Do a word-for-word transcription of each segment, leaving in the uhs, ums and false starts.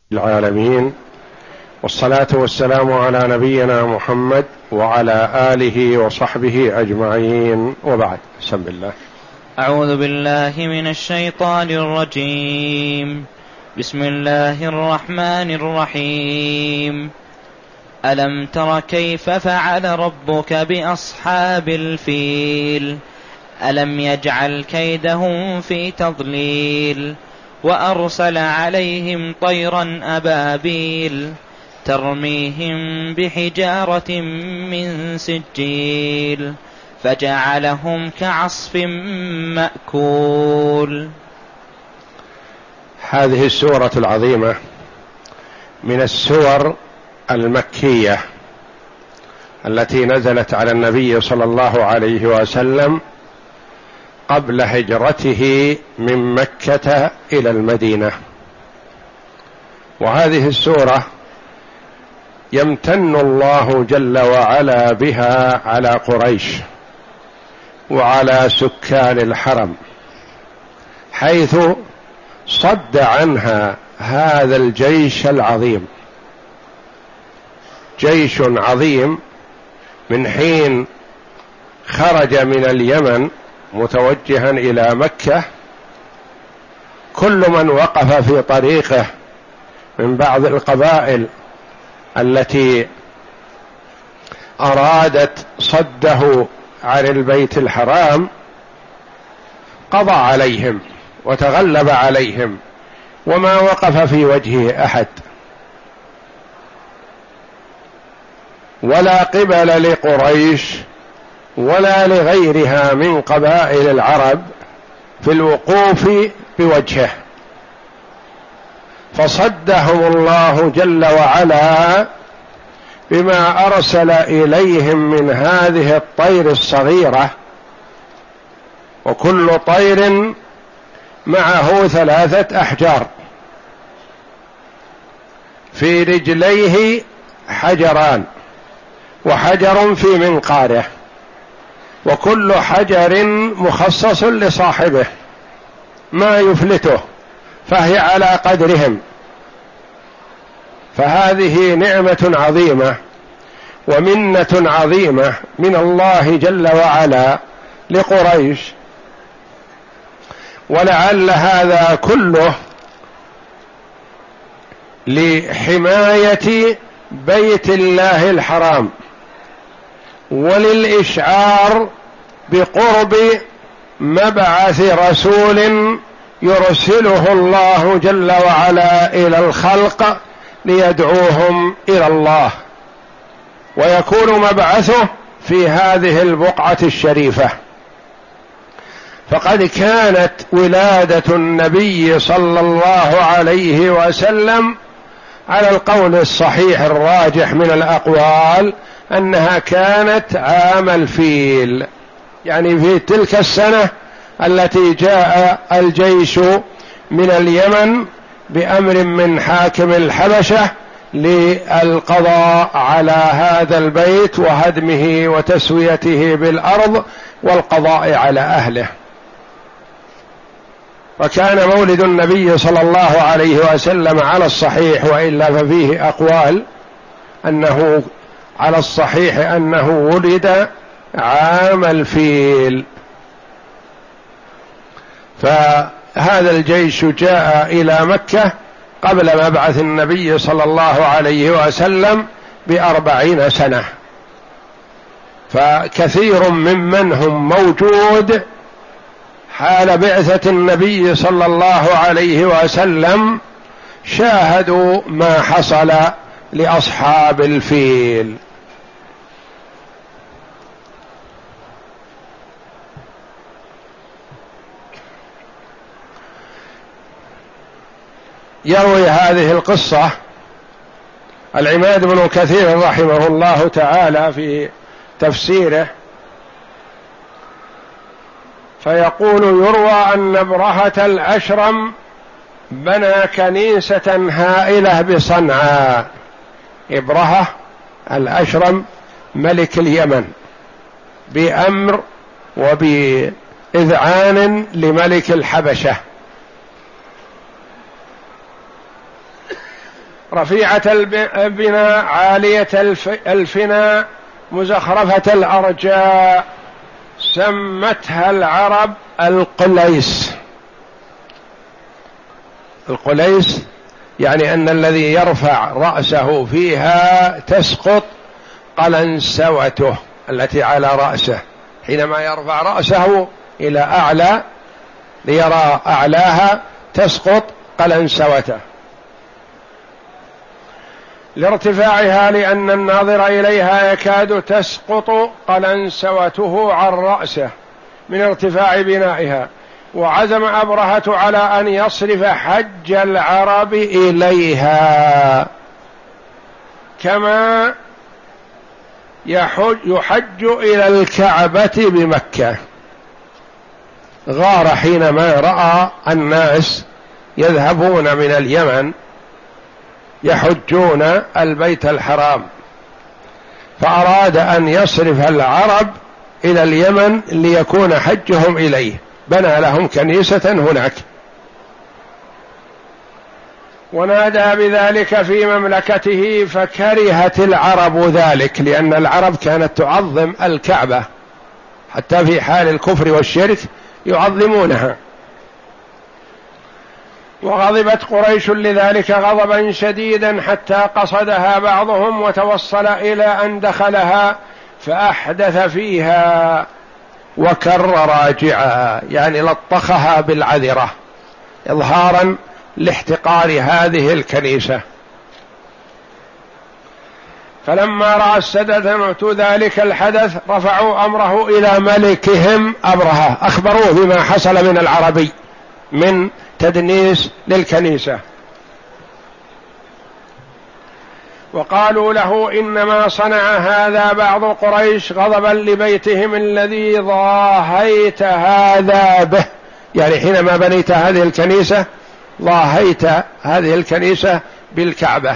العالمين، والصلاة والسلام على نبينا محمد وعلى آله وصحبه أجمعين، وبعد. بسم الله. أعوذ بالله من الشيطان الرجيم. بسم الله الرحمن الرحيم. ألم تر كيف فعل ربك بأصحاب الفيل؟ ألم يجعل كيدهم في تضليل وأرسل عليهم طيرا أبابيل ترميهم بحجارة من سجيل فجعلهم كعصف مأكول. هذه السورة العظيمة من السور المكية التي نزلت على النبي صلى الله عليه وسلم قبل هجرته من مكة إلى المدينة. وهذه السورة يمتن الله جل وعلا بها على قريش وعلى سكان الحرم، حيث صد عنها هذا الجيش العظيم، جيش عظيم من حين خرج من اليمن متوجها إلى مكة. كل من وقف في طريقه من بعض القبائل التي أرادت صده عن البيت الحرام قضى عليهم وتغلب عليهم، وما وقف في وجهه أحد، ولا قبل لقريش ولا لغيرها من قبائل العرب في الوقوف بوجهه، فصدهم الله جل وعلا بما أرسل إليهم من هذه الطير الصغيرة، وكل طير معه ثلاثة أحجار، في رجليه حجران وحجر في منقاره، وكل حجر مخصص لصاحبه ما يفلته، فهي على قدرهم. فهذه نعمة عظيمة ومنة عظيمة من الله جل وعلا لقريش، ولعل هذا كله لحماية بيت الله الحرام وللإشعار بقرب مبعث رسول يرسله الله جل وعلا إلى الخلق ليدعوهم إلى الله، ويكون مبعثه في هذه البقعة الشريفة. فقد كانت ولادة النبي صلى الله عليه وسلم على القول الصحيح الراجح من الأقوال أنها كانت عام الفيل، يعني في تلك السنة التي جاء الجيش من اليمن بأمر من حاكم الحبشة للقضاء على هذا البيت وهدمه وتسويته بالأرض والقضاء على أهله. وكان مولد النبي صلى الله عليه وسلم على الصحيح، وإلا ففيه أقوال، أنه على الصحيح أنه ولد عام الفيل. فهذا الجيش جاء إلى مكة قبل مبعث النبي صلى الله عليه وسلم بأربعين سنة، فكثير ممن هم موجود حال بعثة النبي صلى الله عليه وسلم شاهدوا ما حصل لأصحاب الفيل. يروي هذه القصة العماد بن كثير رحمه الله تعالى في تفسيره، فيقول: يروى أن أبرهة الأشرم بنى كنيسة هائلة بصنعاء. أبرهة الأشرم ملك اليمن بأمر وبإذعان لملك الحبشة، رفيعة البناء عالية الفناء مزخرفة الأرجاء، سمتها العرب القليس. القليس يعني أن الذي يرفع رأسه فيها تسقط قلنسوته التي على رأسه، حينما يرفع رأسه إلى أعلى ليرى أعلاها تسقط قلنسوته لارتفاعها، لأن الناظر إليها يكاد تسقط قلنسوته عن رأسه من ارتفاع بنائها. وعزم أبرهة على أن يصرف حج العرب إليها كما يحج, يحج إلى الكعبة بمكة. غار حينما رأى الناس يذهبون من اليمن يحجون البيت الحرام، فأراد أن يصرف العرب إلى اليمن ليكون حجهم إليه، بنى لهم كنيسة هناك، ونادى بذلك في مملكته، فكرهت العرب ذلك، لأن العرب كانت تعظم الكعبة حتى في حال الكفر والشرك يعظمونها. وغضبت قريش لذلك غضبا شديدا حتى قصدها بعضهم وتوصل إلى أن دخلها فأحدث فيها وكر راجعها، يعني لطخها بالعذرة إظهارا لاحتقار هذه الكنيسة. فلما رأى السادة ذلك الحدث رفعوا أمره إلى ملكهم أبرهة، أخبروه بما حصل من العربي من تدنيس للكنيسة، وقالوا له إنما صنع هذا بعض قريش غضبا لبيتهم الذي ضاهيت هذا به، يعني حينما بنيت هذه الكنيسة ضاهيت هذه الكنيسة بالكعبة.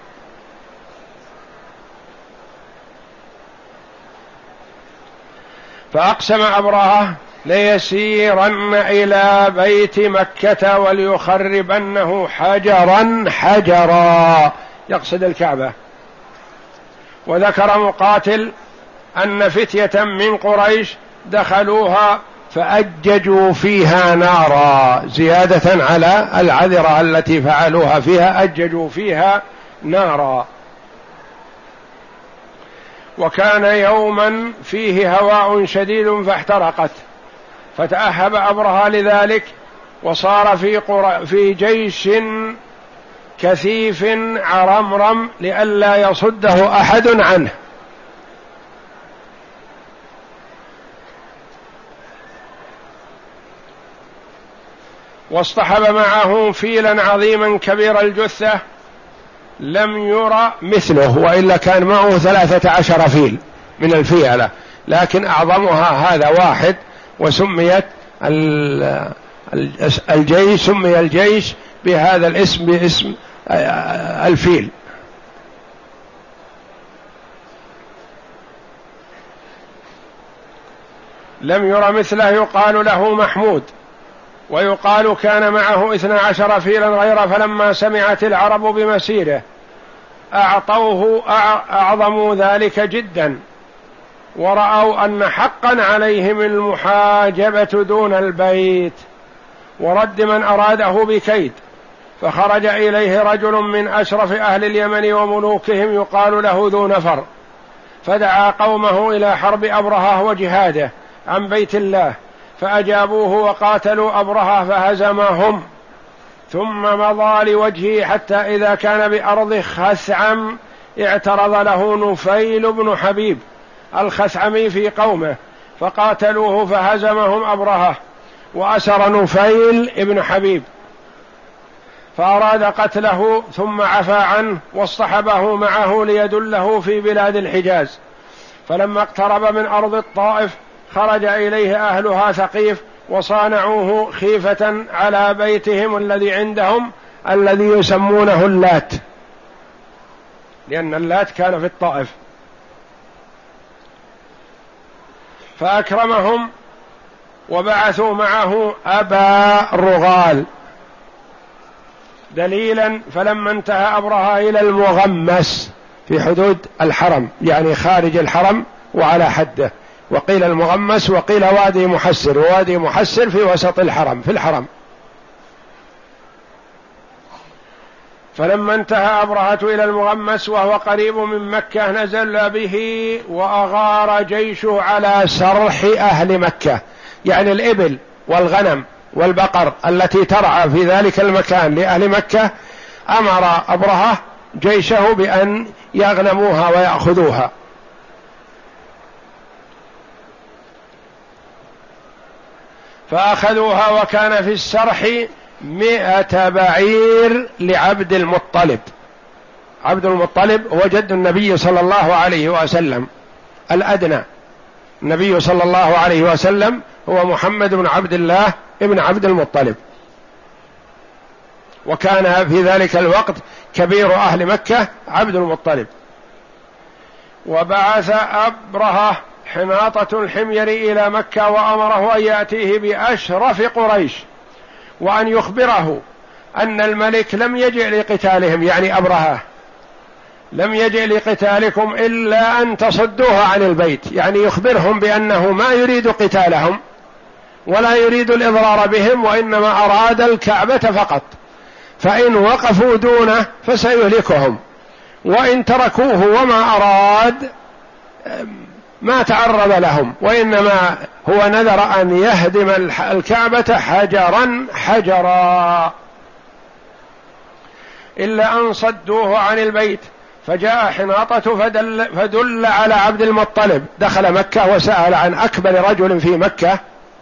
فأقسم أبرهة ليسيرن إلى بيت مكة وليخربنه حجرا حجرا، يقصد الكعبة. وذكر مقاتل أن فتية من قريش دخلوها فأججوا فيها نارا، زيادة على العذرة التي فعلوها فيها، أججوا فيها نارا. وكان يوما فيه هواء شديد فاحترقت، فتأهب أبرهة لذلك وصار في, قر... في جيش كثيف عرمرم لئلا يصده أحد عنه. واصطحب معه فيلا عظيما كبير الجثة لم يرى مثله، وإلا كان معه ثلاثة عشر فيل من الفيلة، لكن أعظمها هذا واحد، وسميت الجيش سمي الجيش بهذا الاسم باسم الفيل. لم يرى مثله، يقال له محمود، ويقال كان معه اثنا عشر فيلا غيره. فلما سمعت العرب بمسيره أعطوه أعظموا ذلك جدا، ورأوا أن حقا عليهم المحاجبة دون البيت ورد من أراده بكيد. فخرج إليه رجل من أشرف أهل اليمن وملوكهم يقال له ذو نفر، فدعا قومه إلى حرب أبرهة وجهاده عن بيت الله، فأجابوه وقاتلوا أبرهة فهزمهم، ثم مضى لوجهه حتى إذا كان بأرض خثعم اعترض له نفيل بن حبيب الخثعمي في قومه، فقاتلوه فهزمهم أبرهة وأسر نفيل ابن حبيب، فأراد قتله ثم عفى عنه واصطحبه معه ليدله في بلاد الحجاز. فلما اقترب من أرض الطائف خرج إليه أهلها ثقيف وصانعوه خيفة على بيتهم الذي عندهم الذي يسمونه اللات، لأن اللات كان في الطائف، فأكرمهم وبعثوا معه أبا رغال دليلا فلما انتهى أبرهة إلى المغمس في حدود الحرم، يعني خارج الحرم وعلى حده، وقيل المغمس وقيل وادي محسر، ووادي محسر في وسط الحرم في الحرم. فلما انتهى أبرهة إلى المغمس وهو قريب من مكة نزل به وأغار جيشه على سرح أهل مكة، يعني الإبل والغنم والبقر التي ترعى في ذلك المكان لأهل مكة، أمر أبرهة جيشه بأن يغنموها ويأخذوها. فأخذوها، وكان في السرح مئة بعير لعبد المطلب. عبد المطلب هو جد النبي صلى الله عليه وسلم الأدنى، النبي صلى الله عليه وسلم هو محمد بن عبد الله ابن عبد المطلب، وكان في ذلك الوقت كبير أهل مكة عبد المطلب. وبعث أبرهة حناطة الحمير إلى مكة وأمره أن يأتيه بأشرف قريش وأن يخبره أن الملك لم يجئ لقتالهم، يعني أبرهة لم يجئ لقتالكم إلا أن تصدوها عن البيت، يعني يخبرهم بأنه ما يريد قتالهم ولا يريد الإضرار بهم، وإنما أراد الكعبة فقط، فإن وقفوا دونه فسيهلكهم، وإن تركوه وما أراد ما تعرض لهم، وإنما هو نذر أن يهدم الكعبة حجرا حجرا إلا أن صدوه عن البيت. فجاء حناطة فدل, فدل على عبد المطلب، دخل مكة وسأل عن أكبر رجل في مكة،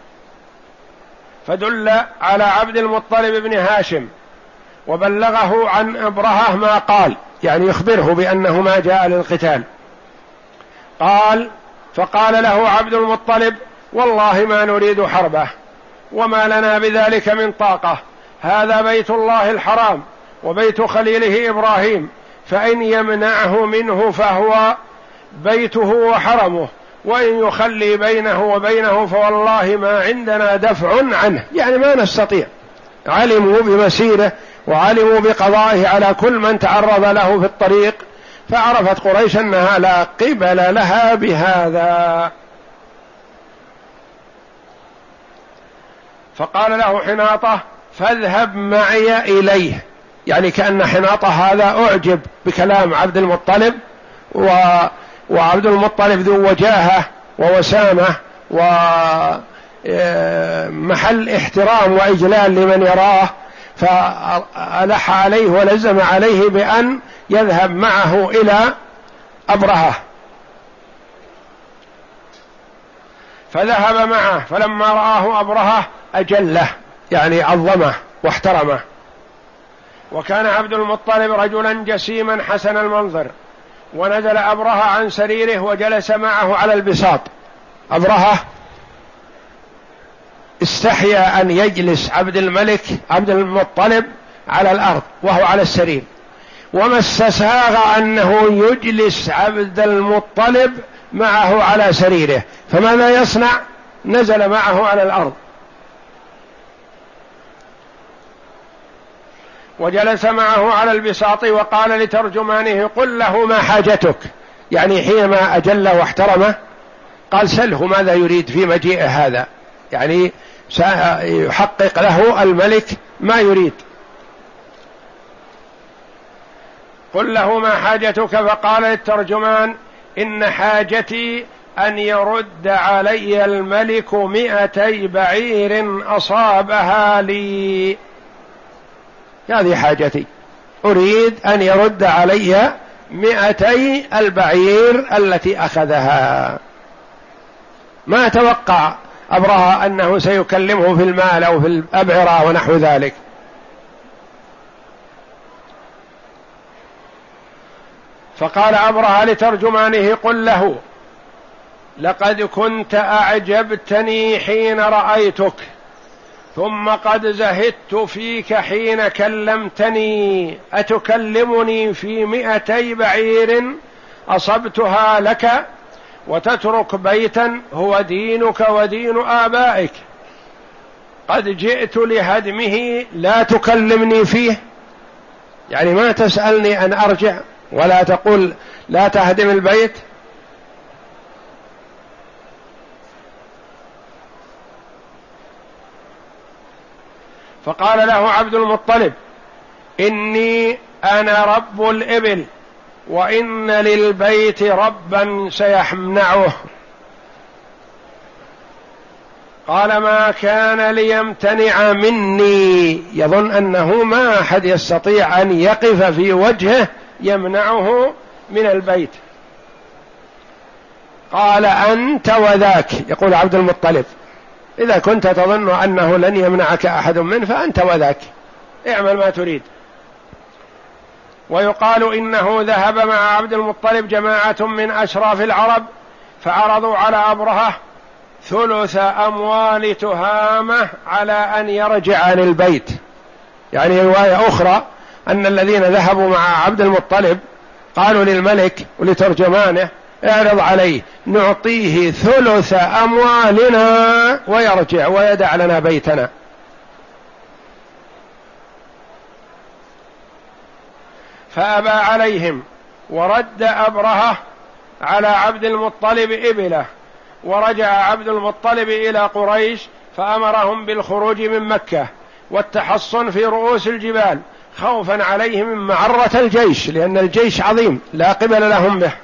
فدل على عبد المطلب بن هاشم وبلغه عن أبرهة ما قال، يعني يخبره بأنه ما جاء للقتال. قال فقال له عبد المطلب: والله ما نريد حربه وما لنا بذلك من طاقة، هذا بيت الله الحرام وبيت خليله إبراهيم، فإن يمنعه منه فهو بيته وحرمه، وإن يخلي بينه وبينه فوالله ما عندنا دفع عنه، يعني ما نستطيع. علموا بمسيره وعلموا بقضائه على كل من تعرض له في الطريق، فعرفت قريش أنها لا قبل لها بهذا. فقال له حناطة: فاذهب معي إليه، يعني كأن حناطة هذا أعجب بكلام عبد المطلب، و... وعبد المطلب ذو وجاهة ووسامة ومحل احترام وإجلال لمن يراه، فألح عليه ولزم عليه بأن يذهب معه إلى أبرهة. فذهب معه، فلما رآه أبرهة أجله، يعني عظمه واحترمه. وكان عبد المطلب رجلا جسيما حسن المنظر، ونزل أبرهة عن سريره وجلس معه على البساط. أبرهة استحيا أن يجلس عبد الملك عبد المطلب على الأرض وهو على السرير، وما استساغ أنه يجلس عبد المطلب معه على سريره، فماذا يصنع؟ نزل معه على الأرض وجلس معه على البساط، وقال لترجمانه: قل له ما حاجتك، يعني حينما أجله واحترمه قال: سله ماذا يريد في مجيئه هذا، يعني سيحقق له الملك ما يريد. قل له ما حاجتك، فقال للترجمان: إن حاجتي أن يرد علي الملك مئتي بعير أصابها لي، هذه حاجتي، أريد أن يرد علي مئتي البعير التي أخذها. ما توقع أبرهة أنه سيكلمه في المال أو في الأبعرة ونحو ذلك. فقال أبرهة لترجمانه: قل له: لقد كنت أعجبتني حين رأيتك، ثم قد زهدت فيك حين كلمتني، أتكلمني في مئتي بعير أصبتها لك وتترك بيتا هو دينك ودين آبائك؟ قد جئت لهدمه لا تكلمني فيه؟ يعني ما تسألني أن أرجع ولا تقول لا تهدم البيت. فقال له عبد المطلب إني أنا رب الإبل وإن للبيت ربا سيمنعه. قال ما كان ليمتنع مني، يظن أنه ما أحد يستطيع أن يقف في وجهه يمنعه من البيت. قال أنت وذاك، يقول عبد المطلب إذا كنت تظن أنه لن يمنعك أحد منه فأنت وذاك، اعمل ما تريد. ويقال إنه ذهب مع عبد المطلب جماعة من أشراف العرب فعرضوا على أبرهة ثلث أموال تهامة على أن يرجع للبيت. يعني رواية أخرى أن الذين ذهبوا مع عبد المطلب قالوا للملك ولترجمانه اعرض عليه نعطيه ثلث أموالنا ويرجع ويدع لنا بيتنا. فأبى عليهم ورد أبرهة على عبد المطلب إبله، ورجع عبد المطلب إلى قريش فأمرهم بالخروج من مكة والتحصن في رؤوس الجبال خوفا عليهم من معرة الجيش، لأن الجيش عظيم لا قبل لهم به.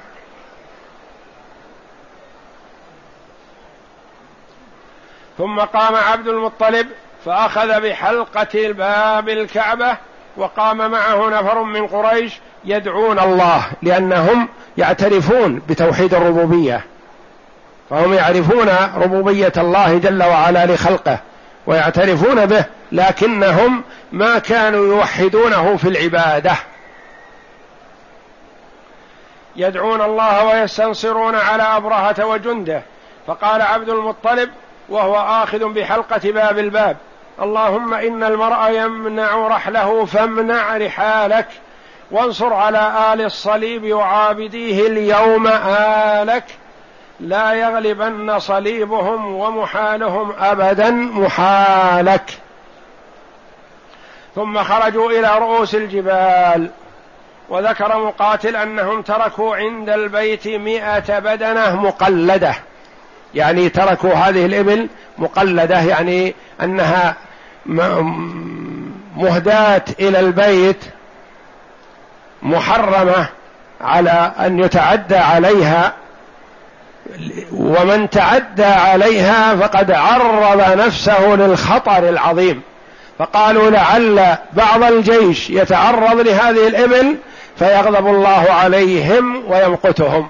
ثم قام عبد المطلب فأخذ بحلقة باب الكعبة، وقام معه نفر من قريش يدعون الله، لأنهم يعترفون بتوحيد الربوبية، فهم يعرفون ربوبية الله جل وعلا لخلقه ويعترفون به، لكنهم ما كانوا يوحدونه في العبادة. يدعون الله ويستنصرون على أبرهة وجنده. فقال عبد المطلب وهو آخذ بحلقة باب الباب اللهم إن المرء يمنع رحله فامنع رحالك، وانصر على آل الصليب وعابديه اليوم آلك، لا يغلبن صليبهم ومحالهم أبدا محالك. ثم خرجوا إلى رؤوس الجبال. وذكر مقاتل أنهم تركوا عند البيت مئة بدنة مقلدة، يعني تركوا هذه الإبل مقلدة، يعني أنها مهداة إلى البيت محرمة على أن يتعدى عليها، ومن تعدى عليها فقد عرض نفسه للخطر العظيم. فقالوا لعل بعض الجيش يتعرض لهذه الإبل فيغضب الله عليهم ويمقتهم.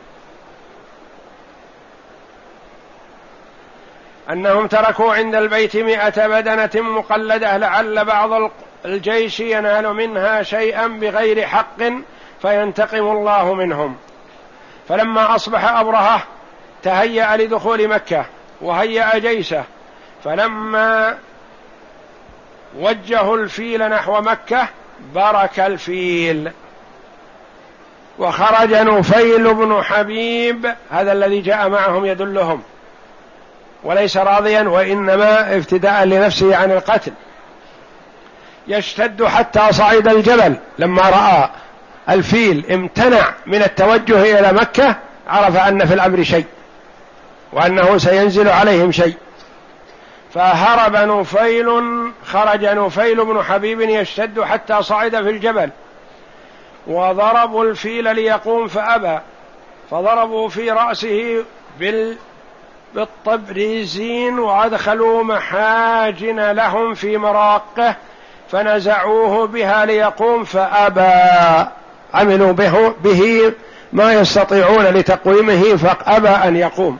أنهم تركوا عند البيت مئة بدنة مقلدة لعل بعض الجيش ينال منها شيئا بغير حق فينتقم الله منهم. فلما أصبح أبرهة تهيأ لدخول مكة وهيأ جيشه، فلما وجهوا الفيل نحو مكة برك الفيل، وخرج نفيل بن حبيب، هذا الذي جاء معهم يدلهم، وليس راضيا وإنما افتداء لنفسه عن القتل، يشتد حتى صعد الجبل. لما رأى الفيل امتنع من التوجه إلى مكة عرف أن في الأمر شيء وأنه سينزل عليهم شيء، فهرب نفيل، خرج نفيل بن حبيب يشتد حتى صعد في الجبل، وضربوا الفيل ليقوم فأبى، فضربوا في رأسه بال بالطبريزين وأدخلوا محاجن لهم في مراقه فنزعوه بها ليقوم فأبى، عملوا به, به ما يستطيعون لتقويمه فأبى أن يقوم.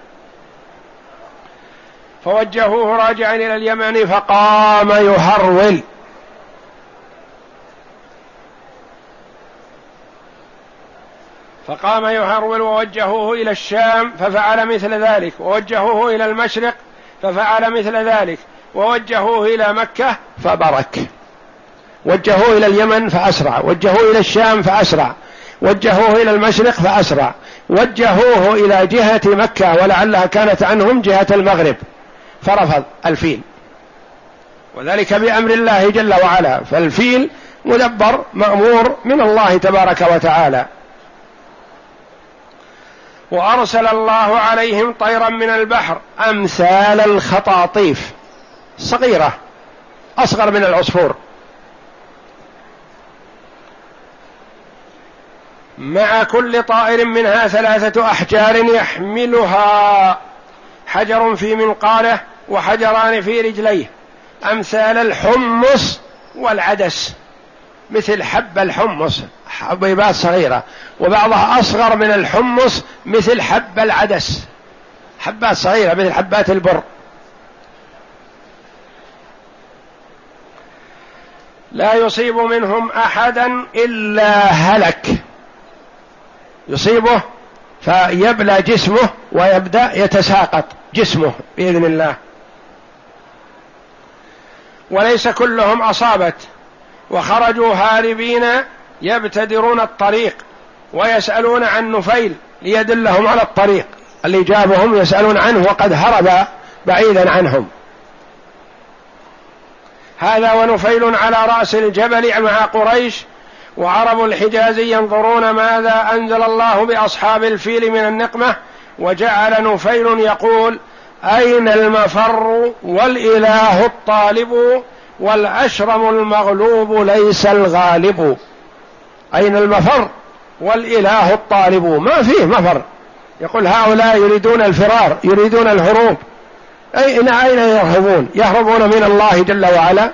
فوجهوه راجعا إلى اليمن فقام يهرول، فقام يهرول ووجهوه إلى الشام ففعل مثل ذلك، ووجهوه إلى المشرق ففعل مثل ذلك، ووجهوه إلى مكة فبرك، وجهوه إلى اليمن فأسرع، وجهوه إلى الشام فأسرع، وجهوه إلى المشرق فأسرع، وجهوه إلى جهة مكة ولعلها كانت عنهم جهة المغرب فرفض الفيل، وذلك بأمر الله جل وعلا. فالفيل مدبر مأمور من الله تبارك وتعالى. وأرسل الله عليهم طيرا من البحر أمثال الخطاطيف، صغيرة أصغر من العصفور، مع كل طائر منها ثلاثة أحجار يحملها، حجر في منقاره وحجران في رجليه، أمثال الحمص والعدس، مثل حب الحمص، حبيبات صغيرة، وبعضها أصغر من الحمص مثل حب العدس، حبات صغيرة مثل حبات البر. لا يصيب منهم أحدا إلا هلك، يصيبه فيبلى جسمه ويبدأ يتساقط جسمه بإذن الله. وليس كلهم أصابت، وخرجوا هاربين يبتدرون الطريق ويسألون عن نفيل ليدلهم على الطريق اللي جابهم، يسألون عنه وقد هرب بعيدا عنهم. هذا ونفيل على رأس الجبل مع قريش، وعرب الحجاز ينظرون ماذا أنزل الله بأصحاب الفيل من النقمة. وجعل نفيل يقول: أين المفر والإله الطالب والأشرم المغلوب ليس الغالب. أين المفر والإله الطالب، ما فيه مفر، يقول هؤلاء يريدون الفرار، يريدون الهروب، أين أين يرهبون؟ يهربون من الله جل وعلا.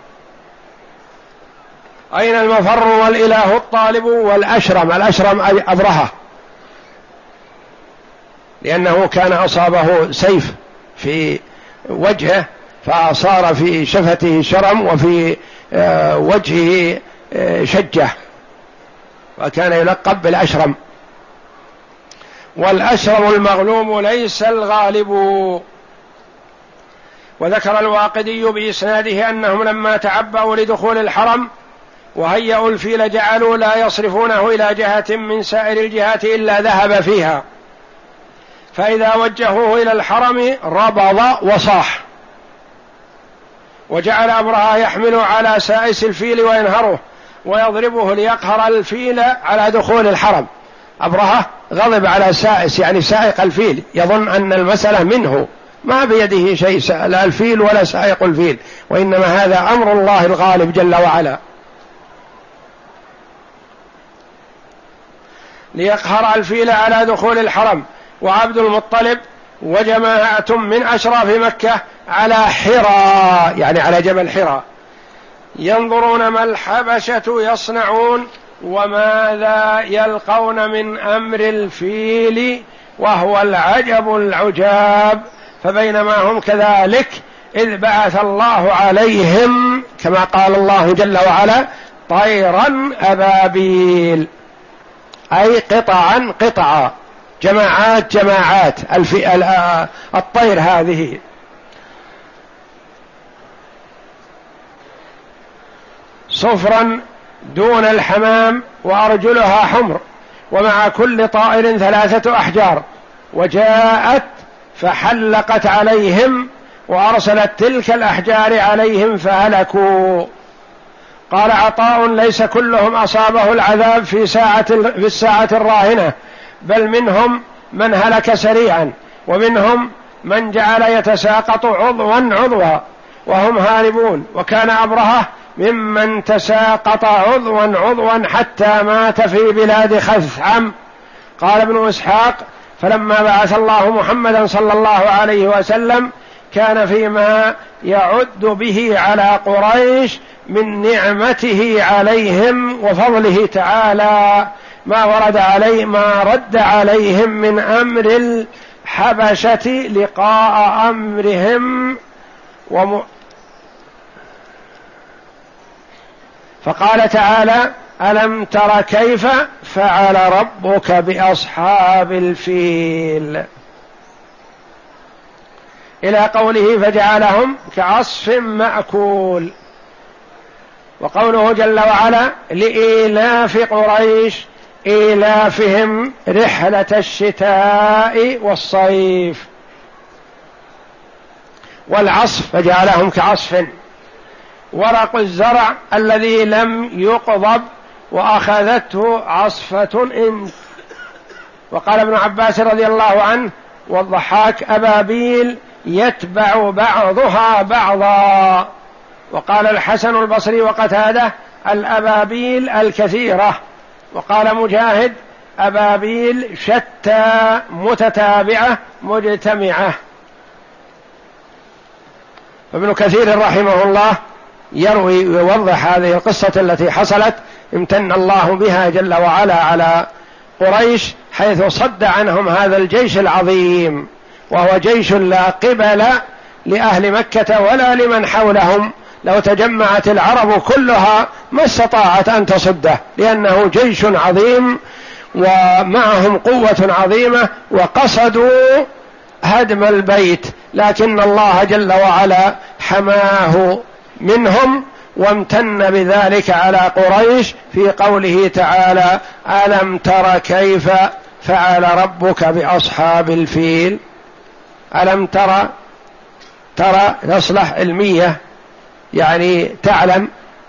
أين المفر والإله الطالب والأشرم، الأشرم أي أبرهة، لأنه كان أصابه سيف في وجهه فصار في شفته شرم وفي وجهه شجة، وكان يلقب بالأشرم. والأشرم المغلوب ليس الغالب. وذكر الواقدي بإسناده أنهم لما تعبأوا لدخول الحرم وهيئوا الفيل جعلوا لا يصرفونه إلى جهة من سائر الجهات إلا ذهب فيها، فإذا وجهوه إلى الحرم ربض وصاح. وجعل أبرهة يحمل على سائس الفيل وينهره ويضربه ليقهر الفيل على دخول الحرم. أبرهة غضب على سائس يعني سائق الفيل، يظن أن المسألة منه، ما بيده شيء لا الفيل ولا سائق الفيل، وإنما هذا أمر الله الغالب جل وعلا. ليقهر الفيل على دخول الحرم. وعبد المطلب وجماعة من أشراف مكة على حراء يعني على جبل حراء ينظرون ما الحبشة يصنعون وماذا يلقون من أمر الفيل وهو العجب العجاب. فبينما هم كذلك إذ بعث الله عليهم كما قال الله جل وعلا طيرا أبابيل، أي قطعا قطعا، جماعات جماعات، الطير هذه صفرا دون الحمام وأرجلها حمر، ومع كل طائر ثلاثة أحجار. وجاءت فحلقت عليهم وأرسلت تلك الأحجار عليهم فهلكوا. قال عطاء ليس كلهم أصابه العذاب في ساعة في الساعة الراهنة، بل منهم من هلك سريعا، ومنهم من جعل يتساقط عضوا عضوا وهم هاربون. وكان أبرهة ممن تساقط عضوا عضوا حتى مات في بلاد خثعم. قال ابن إسحاق فلما بعث الله محمدا صلى الله عليه وسلم كان فيما يعد به على قريش من نعمته عليهم وفضله تعالى ما ورد عليه ما رد عليهم من أمر الحبشة لقاء أمرهم وم... فقال تعالى ألم تر كيف فعل ربك بأصحاب الفيل إلى قوله فجعلهم كعصف مأكول. وقوله جل وعلا لإيلاف قريش إيلافهم رحلة الشتاء والصيف. والعصف فجعلهم كعصف ورق الزرع الذي لم يقضب وأخذته عصفة إن. وقال ابن عباس رضي الله عنه والضحاك أبابيل يتبع بعضها بعضا. وقال الحسن البصري وقتاده الأبابيل الكثيرة. وقال مجاهد أبابيل شتى متتابعة مجتمعة. ابن كثير رحمه الله يروي ويوضح هذه القصة التي حصلت امتن الله بها جل وعلا على قريش حيث صد عنهم هذا الجيش العظيم، وهو جيش لا قبل لأهل مكة ولا لمن حولهم. لو تجمعت العرب كلها ما استطاعت أن تصده، لأنه جيش عظيم ومعهم قوة عظيمة، وقصدوا هدم البيت، لكن الله جل وعلا حماه منهم وامتن بذلك على قريش في قوله تعالى ألم تر كيف فعل ربك بأصحاب الفيل. ألم ترى، ترى تصلح علمية يعني تعلم،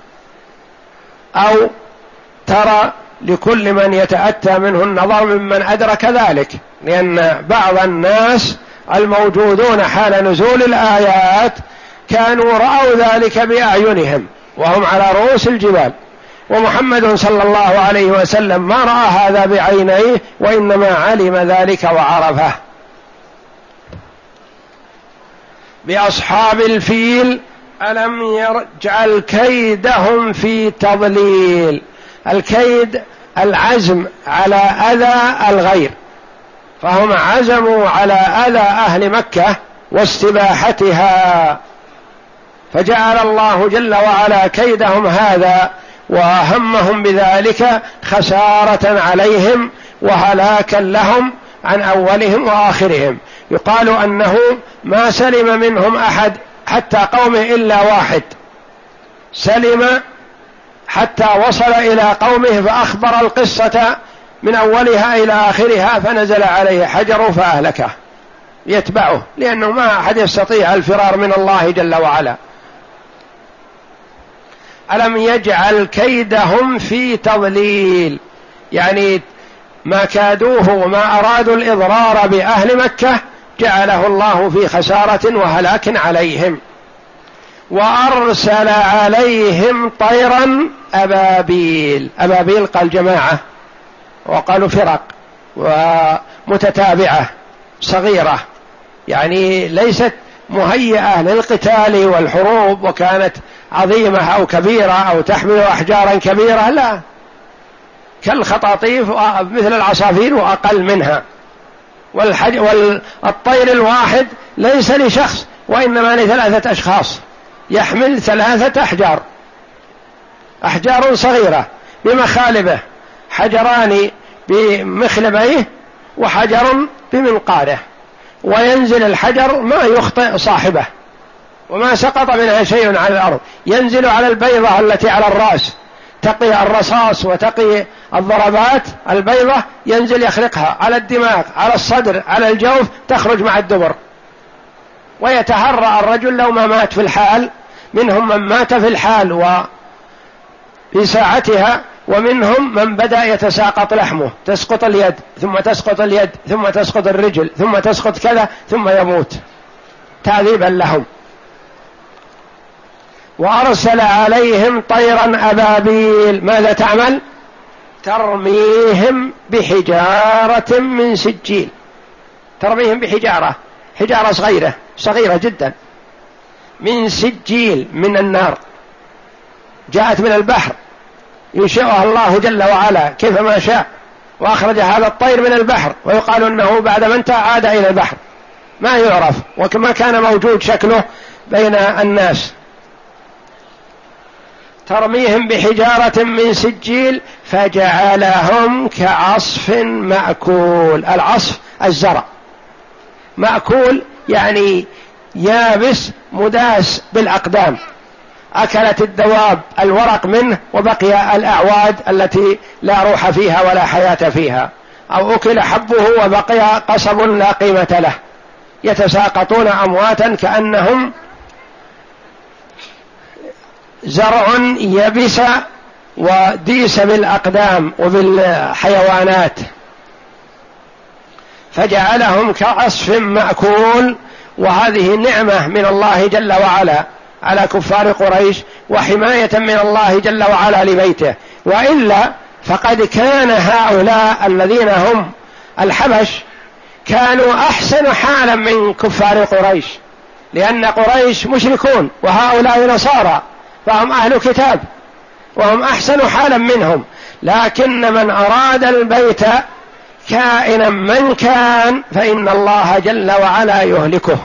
أو ترى لكل من يتأتى منه النظر ممن أدرك ذلك، لأن بعض الناس الموجودون حال نزول الآيات كانوا رأوا ذلك بأعينهم وهم على رؤوس الجبال، ومحمد صلى الله عليه وسلم ما رأى هذا بعينيه وإنما علم ذلك وعرفه. بأصحاب الفيل ألم يجعل كيدهم في تضليل. الكيد العزم على أذى الغير، فهم عزموا على أذى أهل مكة واستباحتها، فجعل الله جل وعلا كيدهم هذا وهمهم بذلك خسارة عليهم وهلاكا لهم عن أولهم وآخرهم. يقال أنه ما سلم منهم أحد حتى قومه إلا واحد سلم حتى وصل إلى قومه فأخبر القصة من أولها إلى آخرها، فنزل عليه حجر فأهلكه يتبعه، لأنه ما أحد يستطيع الفرار من الله جل وعلا. ألم يجعل كيدهم في تضليل، يعني ما كادوه وما أرادوا الإضرار بأهل مكة جعله الله في خسارة وهلاك عليهم. وأرسل عليهم طيرا أبابيل. أبابيل قال جماعة وقالوا فرق ومتتابعة صغيرة، يعني ليست مهيئة للقتال والحروب وكانت عظيمة أو كبيرة أو تحمل أحجارا كبيرة، لا، كالخطاطيف مثل العصافير وأقل منها. والحج والطير الواحد ليس لشخص وإنما لثلاثة أشخاص، يحمل ثلاثة أحجار، أحجار صغيرة بمخالبه، حجران بمخلبيه وحجر بمنقاره، وينزل الحجر ما يخطئ صاحبه وما سقط منها شيء على الأرض، ينزل على البيضة التي على الرأس تقي الرصاص وتقي الضربات، البيضة ينزل يخلقها على الدماغ على الصدر على الجوف تخرج مع الدبر. ويتهرأ الرجل لو ما مات في الحال، منهم من مات في الحال وفي ساعتها، ومنهم من بدأ يتساقط لحمه، تسقط اليد ثم تسقط اليد ثم تسقط الرجل ثم تسقط كذا ثم يموت تعذيبا لهم. وأرسل عليهم طيرا أبابيل، ماذا تعمل؟ ترميهم بحجارة من سجيل، ترميهم بحجارة، حجارة صغيرة صغيرة جدا من سجيل من النار، جاءت من البحر ينشئها الله جل وعلا كيفما شاء، وأخرج هذا الطير من البحر، ويقال أنه بعد ما انتهى عاد إلى البحر ما يعرف وكما كان موجود شكله بين الناس. ترميهم بحجارة من سجيل فجعلهم كعصف مأكول. العصف الزرع، مأكول يعني يابس مداس بالأقدام، أكلت الدواب الورق منه وبقي الأعواد التي لا روح فيها ولا حياة فيها، أو أكل حبه وبقي قصب لا قيمة له، يتساقطون أمواتا كأنهم زرع يبس وديس بالأقدام وبالحيوانات، فجعلهم كعصف مأكول، وهذه نعمة من الله جل وعلا على كفار قريش وحماية من الله جل وعلا لبيته. وإلا فقد كان هؤلاء الذين هم الحبش كانوا أحسن حالا من كفار قريش، لأن قريش مشركون وهؤلاء نصارى فهم أهل كتاب وهم أحسن حالا منهم، لكن من أراد البيت كائنا من كان فإن الله جل وعلا يهلكه.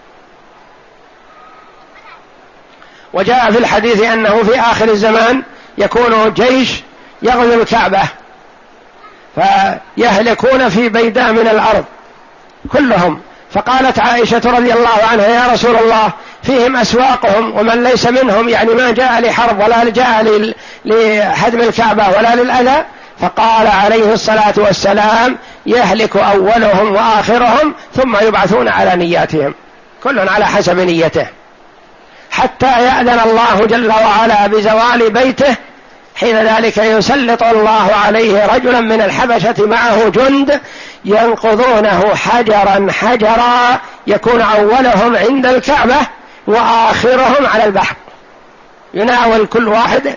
وجاء في الحديث أنه في آخر الزمان يكون جيش يغزو الكعبة فيهلكون في بيداء من الأرض كلهم. فقالت عائشة رضي الله عنها: يا رسول الله فيهم أسواقهم ومن ليس منهم، يعني ما جاء لحرب ولا جاء لهدم الكعبة ولا للأذى. فقال عليه الصلاة والسلام: يهلك أولهم وآخرهم ثم يبعثون على نياتهم، كل على حسب نيته، حتى يأذن الله جل وعلا بزوال بيته، حين ذلك يسلط الله عليه رجلا من الحبشة معه جند ينقضونه حجرا حجرا، يكون أولهم عند الكعبة وآخرهم على البحر، يناول كل واحد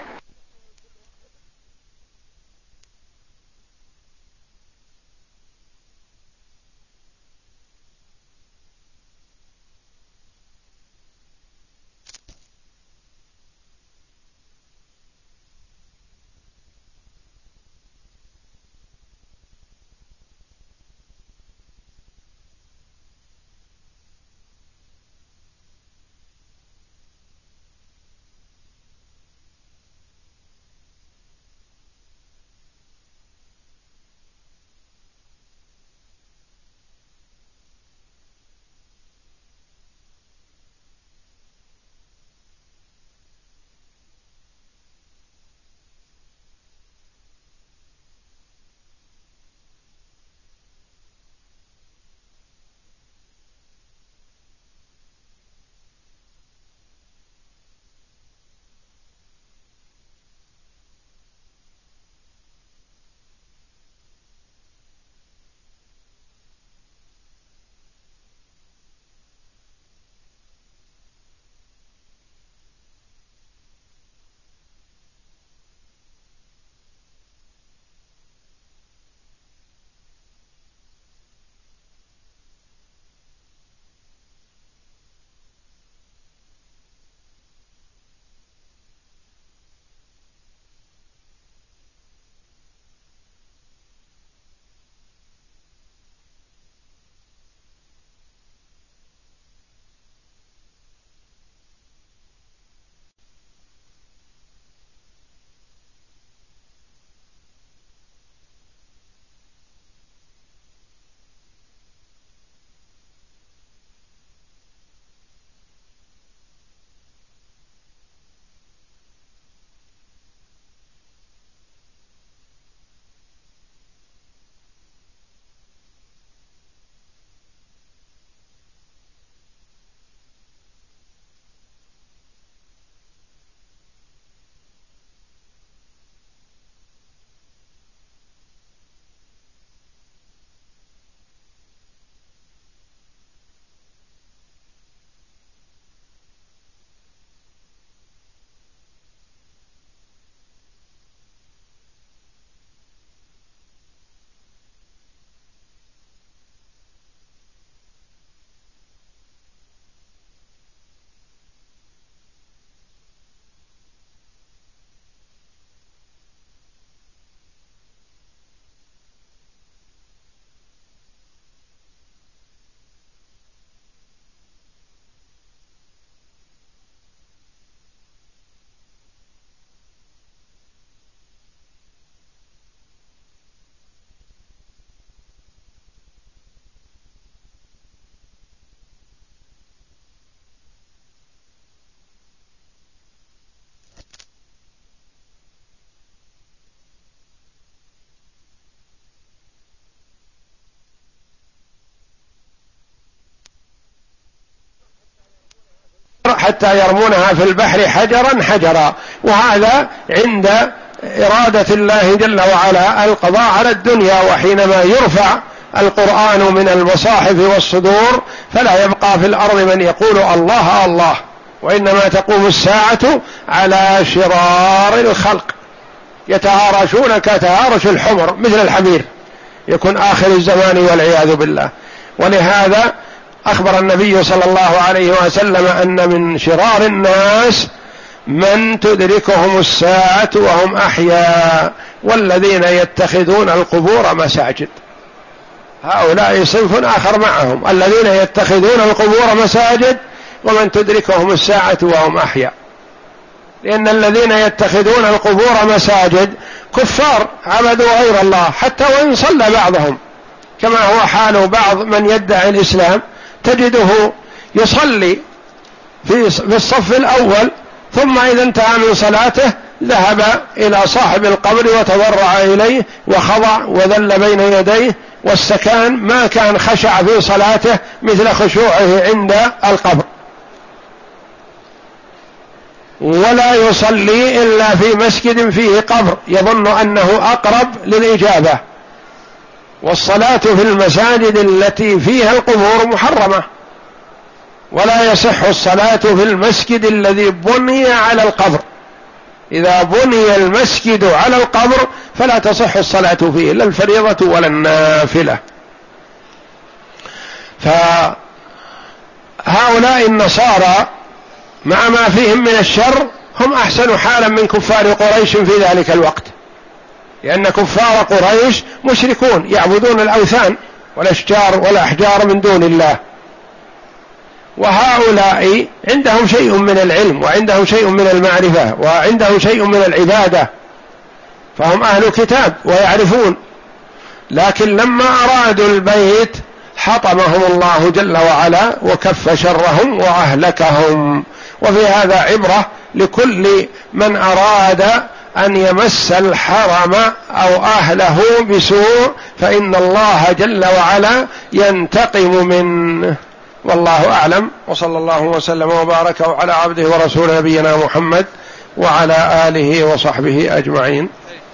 حتى يرمونها في البحر حجرا حجرا. وهذا عند إرادة الله جل وعلا القضاء على الدنيا، وحينما يرفع القرآن من المصاحف والصدور فلا يبقى في الأرض من يقول الله الله، وإنما تقوم الساعة على شرار الخلق يتهارشون كتهارش الحمر مثل الحمير، يكون آخر الزمان والعياذ بالله. ولهذا أخبر النبي صلى الله عليه وسلم أن من شرار الناس من تدركهم الساعة وهم أحياء والذين يتخذون القبور مساجد. هؤلاء صنف آخر معهم، الذين يتخذون القبور مساجد ومن تدركهم الساعة وهم أحياء. لأن الذين يتخذون القبور مساجد كفار عبدوا غير الله، حتى وإن صلى بعضهم، كما هو حال بعض من يدعي الإسلام، تجده يصلي في الصف الأول، ثم إذا انتهى من صلاته ذهب إلى صاحب القبر وتضرع إليه وخضع وذل بين يديه واستكان، ما كان خشع في صلاته مثل خشوعه عند القبر. ولا يصلي إلا في مسجد فيه قبر يظن أنه أقرب للإجابة، والصلاة في المساجد التي فيها القبور محرمة، ولا يصح الصلاة في المسجد الذي بني على القبر. إذا بني المسجد على القبر فلا تصح الصلاة فيه، لا الفريضة ولا النافلة. فهؤلاء النصارى مع ما فيهم من الشر هم أحسن حالا من كفار قريش في ذلك الوقت، لأن كفار قريش مشركون يعبدون الأوثان والأشجار والأحجار من دون الله، وهؤلاء عندهم شيء من العلم وعندهم شيء من المعرفة وعندهم شيء من العبادة، فهم أهل كتاب ويعرفون. لكن لما أرادوا البيت حطمهم الله جل وعلا وكف شرهم وأهلكهم. وفي هذا عبرة لكل من أراد أن يمس الحرم أو أهله بسوء، فإن الله جل وعلا ينتقم منه. والله أعلم، وصلى الله وسلم وبارك على عبده ورسوله نبينا محمد وعلى آله وصحبه أجمعين.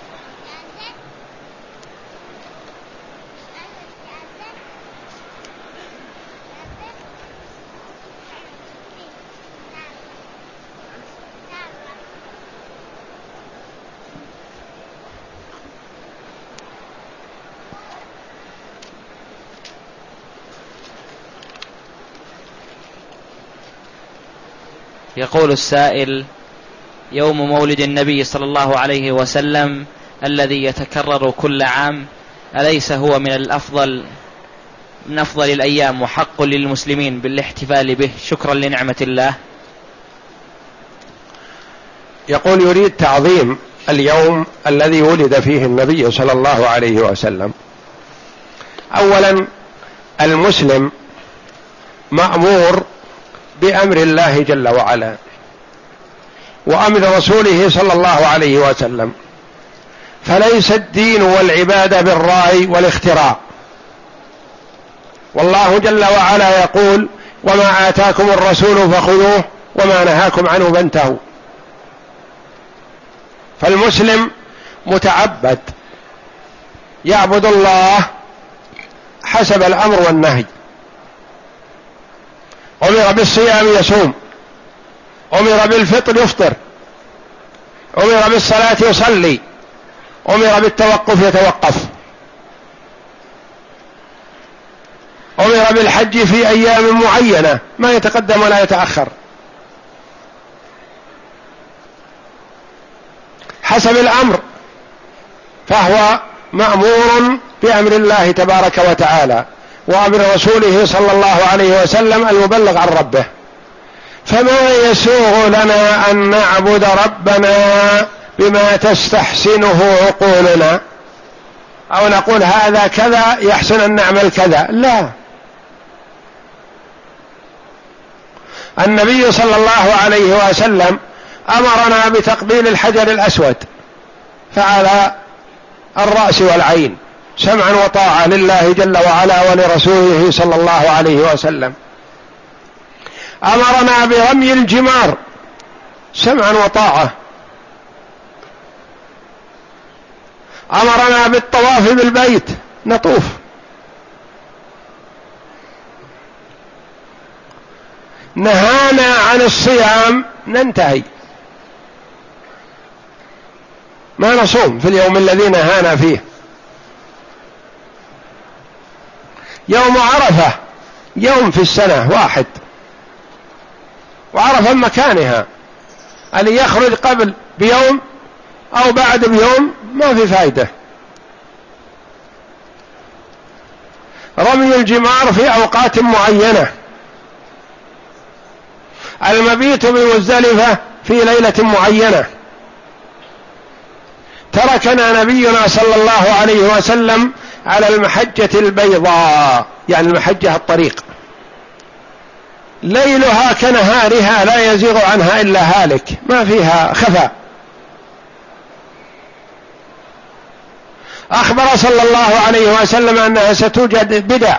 يقول السائل: يوم مولد النبي صلى الله عليه وسلم الذي يتكرر كل عام، أليس هو من الأفضل من أفضل الأيام وحق للمسلمين بالاحتفال به شكرا لنعمة الله؟ يقول يريد تعظيم اليوم الذي ولد فيه النبي صلى الله عليه وسلم. أولا المسلم مأمور بأمر الله جل وعلا وأمر رسوله صلى الله عليه وسلم، فليس الدين والعبادة بالرأي والاختراع. والله جل وعلا يقول: وما آتاكم الرسول فخذوه وما نهاكم عنه فانتهوا. فالمسلم متعبد يعبد الله حسب الأمر والنهي. أمر بالصيام يصوم، أمر بالفطر يفطر، أمر بالصلاة يصلي، أمر بالتوقف يتوقف، أمر بالحج في أيام معينة ما يتقدم ولا يتأخر حسب الأمر، فهو مأمور بأمر الله تبارك وتعالى وأمر رسوله صلى الله عليه وسلم المبلغ عن ربه. فما يسوغ لنا أن نعبد ربنا بما تستحسنه عقولنا، أو نقول هذا كذا يحسن أن نعمل كذا، لا. النبي صلى الله عليه وسلم أمرنا بتقبيل الحجر الأسود فعلى الرأس والعين سمعا وطاعة لله جل وعلا ولرسوله صلى الله عليه وسلم. أمرنا برمي الجمار سمعا وطاعة، أمرنا بالطواف بالبيت نطوف، نهانا عن الصيام ننتهي، ما نصوم في اليوم الذي نهانا فيه. يوم عرفة يوم في السنة واحد، وعرفة مكانها، اللي يخرج قبل بيوم أو بعد بيوم ما في فايدة. رمي الجمار في أوقات معينة، المبيت بمزدلفة في ليلة معينة. تركنا نبينا صلى الله عليه وسلم على المحجة البيضاء، يعني المحجة الطريق، ليلها كنهارها لا يزيغ عنها إلا هالك، ما فيها خفاء. أخبر صلى الله عليه وسلم أنها ستوجد بدع،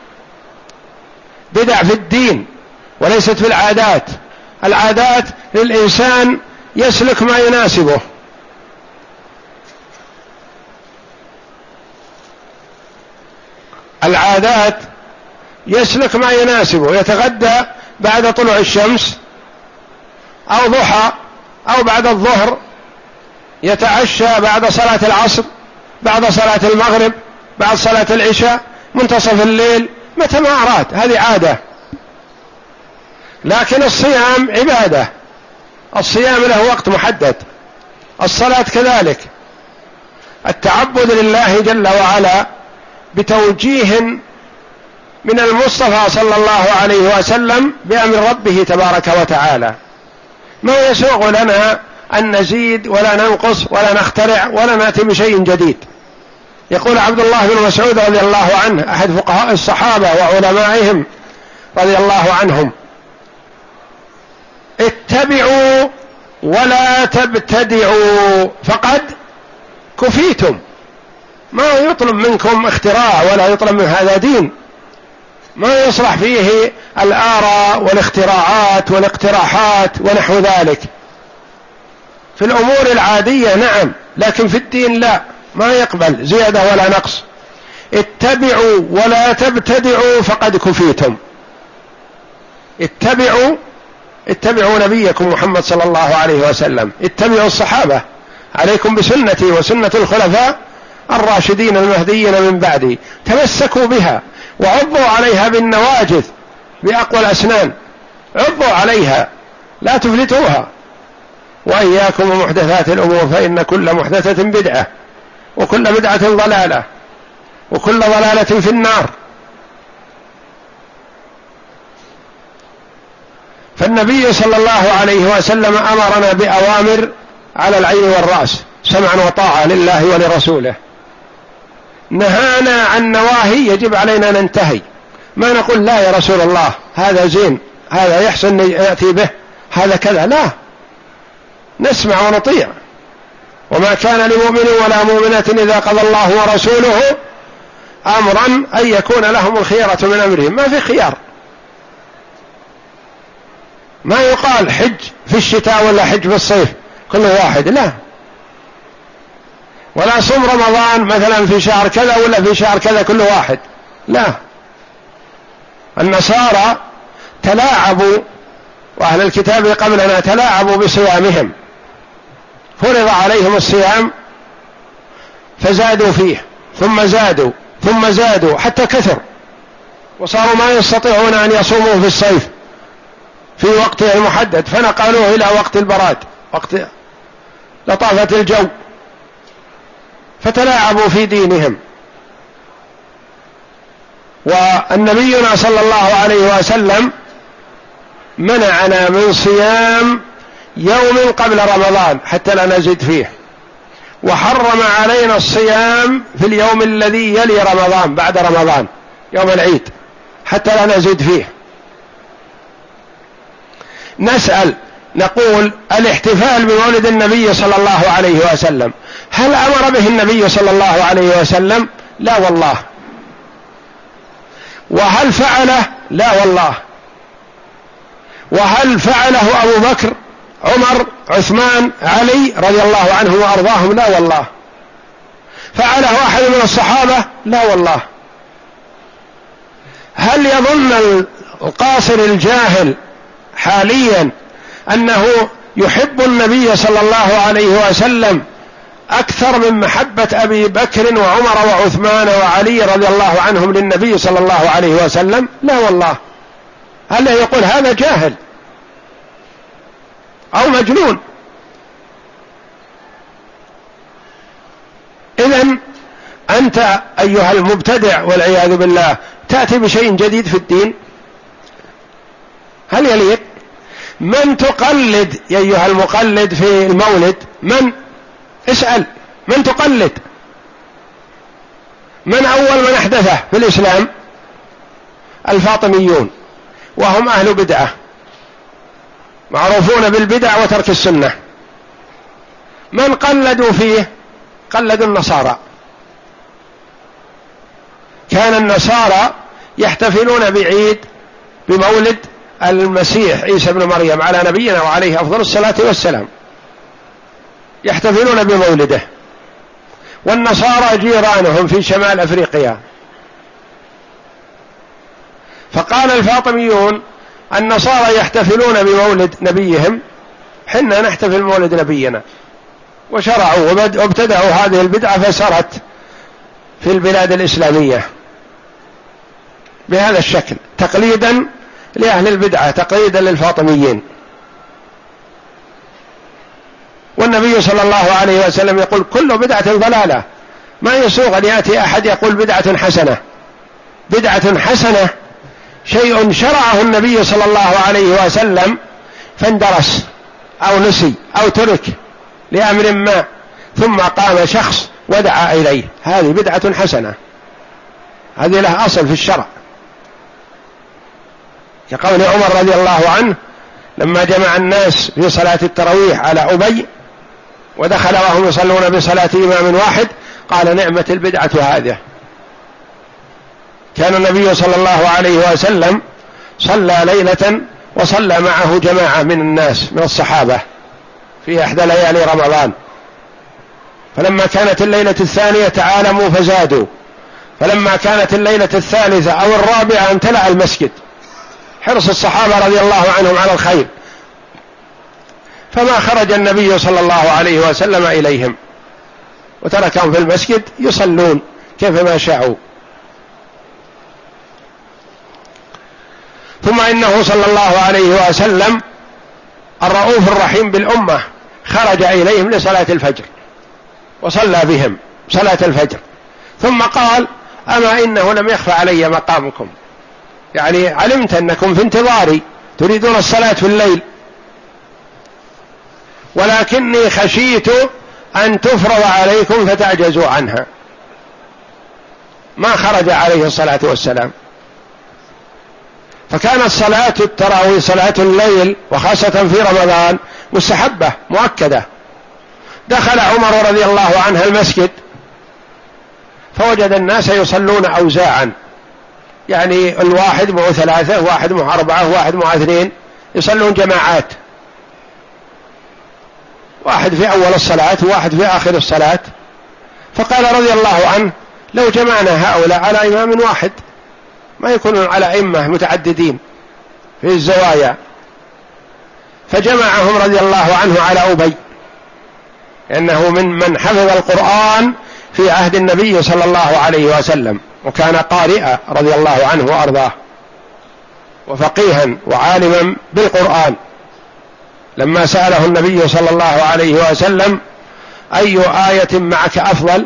بدع في الدين وليست في العادات. العادات للإنسان يسلك ما يناسبه، العادات يسلك ما يناسبه، يتغدى بعد طلوع الشمس أو ضحى أو بعد الظهر، يتعشى بعد صلاة العصر، بعد صلاة المغرب، بعد صلاة العشاء، منتصف الليل، متى ما أراد، هذه عادة. لكن الصيام عبادة، الصيام له وقت محدد، الصلاة كذلك. التعبد لله جل وعلا بتوجيه من المصطفى صلى الله عليه وسلم بأمر ربه تبارك وتعالى، ما يسوغ لنا أن نزيد ولا ننقص ولا نخترع ولا نأتي بشيء جديد. يقول عبد الله بن مسعود رضي الله عنه، أحد فقهاء الصحابة وعلمائهم رضي الله عنهم: اتبعوا ولا تبتدعوا فقد كفيتم. ما يطلب منكم اختراع ولا يطلب من هذا دين، ما يصلح فيه الآراء والاختراعات والاقتراحات ونحو ذلك. في الأمور العادية نعم، لكن في الدين لا، ما يقبل زيادة ولا نقص. اتبعوا ولا تبتدعوا فقد كفيتم. اتبعوا اتبعوا نبيكم محمد صلى الله عليه وسلم، اتبعوا الصحابة، عليكم بسنتي وسنة الخلفاء الراشدين المهديين من بعدي، تمسكوا بها وعضوا عليها بالنواجذ بأقوى الأسنان، عضوا عليها لا تفلتوها. وإياكم ومحدثات الأمور فإن كل محدثة بدعة وكل بدعة ضلالة وكل ضلالة في النار. فالنبي صلى الله عليه وسلم أمرنا بأوامر على العين والرأس سمعا وطاعة لله ولرسوله، نهانا عن نواهي يجب علينا ننتهي. ما نقول لا يا رسول الله هذا زين، هذا يحسن نأتي به، هذا كذا، لا، نسمع ونطيع. وما كان لمؤمن ولا مؤمنة إذا قضى الله ورسوله أمرا أن يكون لهم الخيرة من أمرهم، ما في خيار. ما يقال حج في الشتاء ولا حج في الصيف كل واحد، لا. ولا صوم رمضان مثلا في شهر كذا ولا في شهر كذا كل واحد، لا. النصارى تلاعبوا وأهل الكتاب قبلنا تلاعبوا بصيامهم، فرض عليهم الصيام فزادوا فيه ثم زادوا ثم زادوا حتى كثر، وصاروا ما يستطيعون أن يصوموا في الصيف في وقته المحدد، فنقلوه إلى وقت البراد، وقت لطافة الجو، فتلاعبوا في دينهم. والنبينا صلى الله عليه وسلم منعنا من صيام يوم قبل رمضان حتى لا نزيد فيه، وحرم علينا الصيام في اليوم الذي يلي رمضان بعد رمضان يوم العيد حتى لا نزيد فيه. نسأل نقول الاحتفال بمولد النبي صلى الله عليه وسلم هل أمر به النبي صلى الله عليه وسلم؟ لا والله. وهل فعله؟ لا والله. وهل فعله أبو بكر عمر عثمان علي رضي الله عنهم وأرضاهم؟ لا والله. فعله أحد من الصحابة؟ لا والله. هل يظن القاصر الجاهل حاليا أنه يحب النبي صلى الله عليه وسلم أكثر من محبة أبي بكر وعمر وعثمان وعلي رضي الله عنهم للنبي صلى الله عليه وسلم؟ لا والله. هل يقول هذا جاهل أو مجنون؟ إذن أنت أيها المبتدع والعياذ بالله تأتي بشيء جديد في الدين، هل يليق؟ من تقلد يا أيها المقلد في المولد؟ من؟ اسأل من تقلد؟ من أول من أحدثه في الإسلام؟ الفاطميون، وهم أهل بدعة معروفون بالبدع وترك السنة. من قلدوا فيه؟ قلدوا النصارى. كان النصارى يحتفلون بعيد بمولد المسيح عيسى بن مريم على نبينا وعليه أفضل الصلاة والسلام، يحتفلون بمولده، والنصارى جيرانهم في شمال أفريقيا. فقال الفاطميون النصارى يحتفلون بمولد نبيهم، حنا نحتفل بمولد نبينا، وشرعوا وابتدعوا هذه البدعة فسرت في البلاد الإسلامية بهذا الشكل، تقليدا لأهل البدعة، تقليدا للفاطميين. والنبي صلى الله عليه وسلم يقول كل بدعة ضلالة. ما يسوغ أن يأتي أحد يقول بدعة حسنة. بدعة حسنة شيء شرعه النبي صلى الله عليه وسلم فاندرس أو نسي أو ترك لأمر ما، ثم قام شخص ودعا إليه، هذه بدعة حسنة، هذه لها أصل في الشرع. كقول عمر رضي الله عنه لما جمع الناس في صلاة التراويح على أبي ودخل وهم يصلون بصلاة إمام واحد، قال نعمة البدعة هذه. كان النبي صلى الله عليه وسلم صلى ليلة وصلى معه جماعة من الناس من الصحابة في إحدى ليالي رمضان، فلما كانت الليلة الثانية تعالموا فزادوا، فلما كانت الليلة الثالثة أو الرابعة امتلأ المسجد، حرص الصحابة رضي الله عنهم على الخير، فما خرج النبي صلى الله عليه وسلم إليهم وتركهم في المسجد يصلون كيفما شاءوا. ثم إنه صلى الله عليه وسلم الرؤوف الرحيم بالأمة خرج إليهم لصلاة الفجر وصلى بهم صلاة الفجر، ثم قال أما إنه لم يخفى علي مقامكم، يعني علمت أنكم في انتظاري تريدون الصلاة في الليل، ولكني خشيت أن تفرض عليكم فتعجزوا عنها. ما خرج عليه الصلاة والسلام. فكانت صلاة التراويح صلاة الليل وخاصة في رمضان مستحبة مؤكدة. دخل عمر رضي الله عنه المسجد فوجد الناس يصلون أوزاعا، يعني الواحد مع ثلاثة، واحد مع أربعة، واحد مع اثنين، يصلون جماعات، واحد في أول الصلاة وواحد في آخر الصلاة. فقال رضي الله عنه لو جمعنا هؤلاء على إمام واحد ما يكونون على أئمة متعددين في الزوايا، فجمعهم رضي الله عنه على أبي، لأنه من من حفظ القرآن في عهد النبي صلى الله عليه وسلم، وكان قارئا رضي الله عنه وأرضاه، وفقيها وعالما بالقرآن. لما سأله النبي صلى الله عليه وسلم أي آية معك أفضل،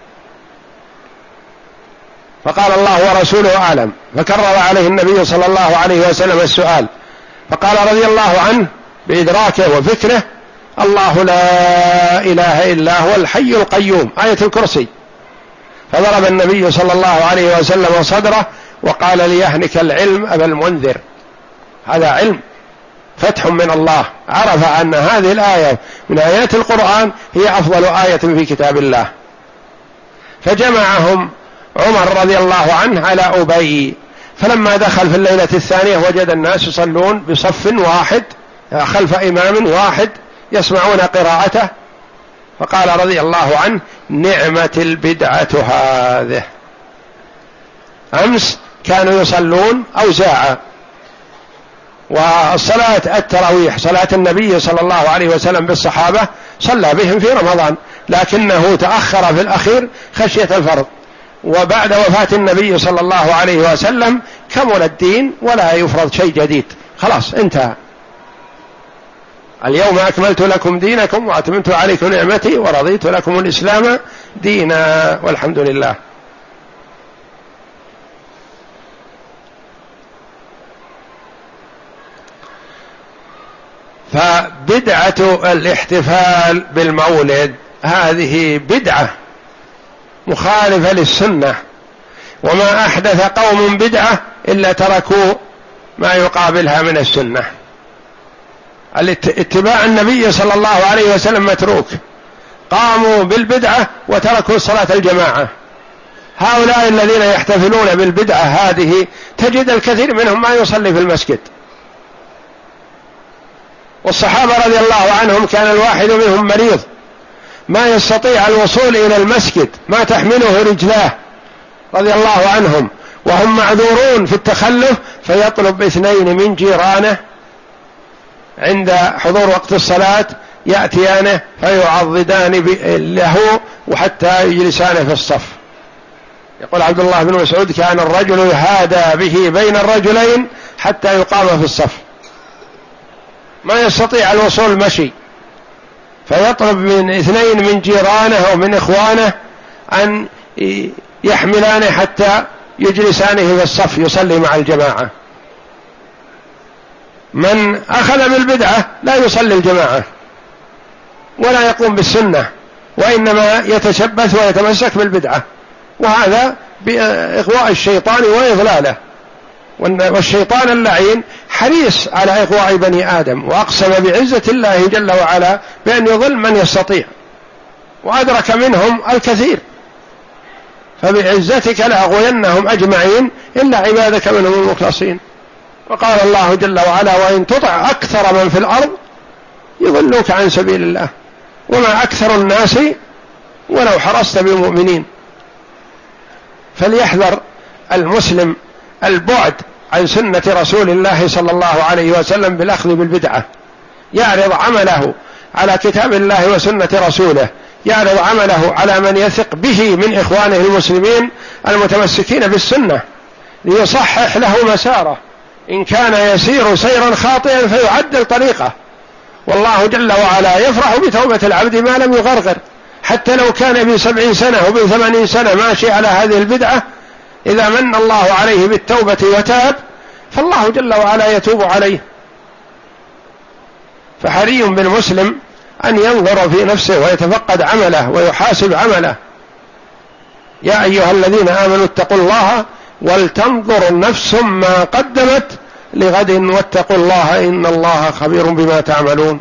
فقال الله ورسوله أعلم، فكرر عليه النبي صلى الله عليه وسلم السؤال، فقال رضي الله عنه بإدراكه وفكره الله لا إله إلا هو الحي القيوم، آية الكرسي. فضرب النبي صلى الله عليه وسلم صدره وقال ليهنك العلم أبا المنذر، هذا علم فتح من الله، عرف أن هذه الآية من آيات القرآن هي أفضل آية في كتاب الله. فجمعهم عمر رضي الله عنه على أبي، فلما دخل في الليلة الثانية وجد الناس يصلون بصف واحد خلف إمام واحد يسمعون قراءته، فقال رضي الله عنه: نعمة البدعة هذه. أمس كانوا يصلون أوزاعا، والصلاة التراويح صلاة النبي صلى الله عليه وسلم بالصحابة صلى بهم في رمضان، لكنه تأخر في الأخير خشية الفرض، وبعد وفاة النبي صلى الله عليه وسلم كمل الدين ولا يفرض شيء جديد، خلاص انتهى. اليوم أكملت لكم دينكم وأتممت عليكم نعمتي ورضيت لكم الإسلام دينا، والحمد لله. فبدعة الاحتفال بالمولد هذه بدعة مخالفة للسنة، وما أحدث قوم بدعة إلا تركوا ما يقابلها من السنة. اتباع النبي صلى الله عليه وسلم متروك، قاموا بالبدعة وتركوا صلاة الجماعة. هؤلاء الذين يحتفلون بالبدعة هذه تجد الكثير منهم ما يصلي في المسجد. والصحابة رضي الله عنهم كان الواحد منهم مريض ما يستطيع الوصول إلى المسجد، ما تحمله رجلاه رضي الله عنهم، وهم معذورون في التخلف، فيطلب اثنين من جيرانه عند حضور وقت الصلاة يأتيانه فيعضدان له وحتى يجلسان في الصف. يقول عبد الله بن مسعود: كان الرجل يهادى به بين الرجلين حتى يقام في الصف، ما يستطيع الوصول مشي، فيطلب من اثنين من جيرانه أو من إخوانه أن يحملانه حتى يجلسانه في الصف يصلي مع الجماعة. من أخذ بالبدعة لا يصلي الجماعة ولا يقوم بالسنة، وإنما يتشبث ويتمسك بالبدعة، وهذا بإغواء الشيطان وإضلاله. والشيطان اللعين حريص على إغواء بني آدم، وأقسم بعزة الله جل وعلا بأن يضل من يستطيع، وأدرك منهم الكثير، فبعزتك لأغوينهم أجمعين إلا عبادك منهم المخلصين. وقال الله جل وعلا: وإن تطع أكثر من في الأرض يضلوك عن سبيل الله وما أكثر الناس ولو حرصت بمؤمنين. فليحذر المسلم البعد عن سنة رسول الله صلى الله عليه وسلم بالأخذ بالبدعة، يعرض عمله على كتاب الله وسنة رسوله، يعرض عمله على من يثق به من إخوانه المسلمين المتمسكين بالسنة ليصحح له مساره، إن كان يسير سيرا خاطئا فيعدل طريقه. والله جل وعلا يفرح بتوبة العبد ما لم يغرغر، حتى لو كان بسبعين سنة وبثمانين سنة ماشي على هذه البدعة، إذا من الله عليه بالتوبة وتاب فالله جل وعلا يتوب عليه. فحري بالمسلم أن ينظر في نفسه ويتفقد عمله ويحاسب عمله. يا أيها الذين آمنوا اتقوا الله ولتنظر نفس ما قدمت لغد واتقوا الله إن الله خبير بما تعملون.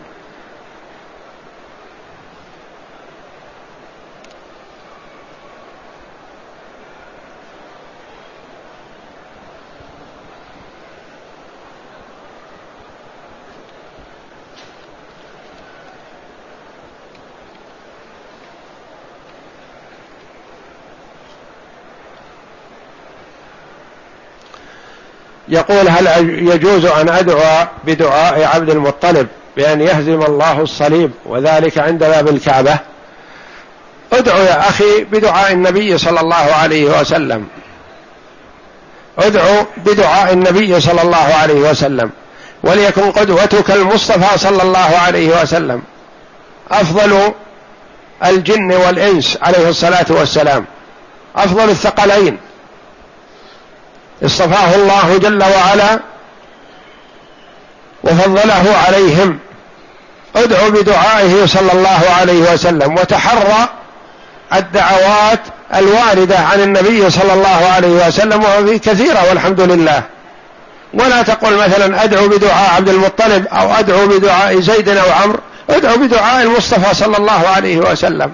يقول: هل يجوز أن أدعو بدعاء عبد المطلب بأن يهزم الله الصليب وذلك عند باب الكعبة؟ ادعو يا أخي بدعاء النبي صلى الله عليه وسلم، ادعو بدعاء النبي صلى الله عليه وسلم، وليكن قدوتك المصطفى صلى الله عليه وسلم أفضل الجن والإنس عليه الصلاة والسلام، أفضل الثقلين، اصطفاه الله جل وعلا وفضله عليهم. ادعو بدعائه صلى الله عليه وسلم، وتحرى الدعوات الواردة عن النبي صلى الله عليه وسلم، وهي كثيرة والحمد لله. ولا تقل مثلا أدعو بدعاء عبد المطلب أو أدعو بدعاء زيد أو عمرو، ادعو بدعاء المصطفى صلى الله عليه وسلم.